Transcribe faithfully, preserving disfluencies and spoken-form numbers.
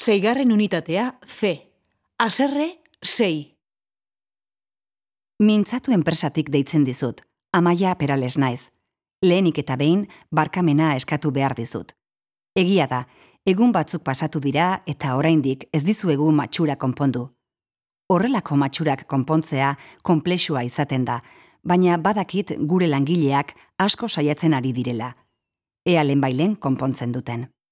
Seigarren unitatea C. Haserre sei. Mintzatu enpresatik deitzen dizut. Amaia Perales naiz. Lehenik eta behin barkamena eskatu behar dizut. Egia da, egun batzuk pasatu dira eta oraindik ez dizuegu matxura konpondu. Horrelako matxurak konpontzea konplexua izaten da, baina badakit gure langileak asko saiatzen ari direla. Ea lehenbailen konpontzen duten.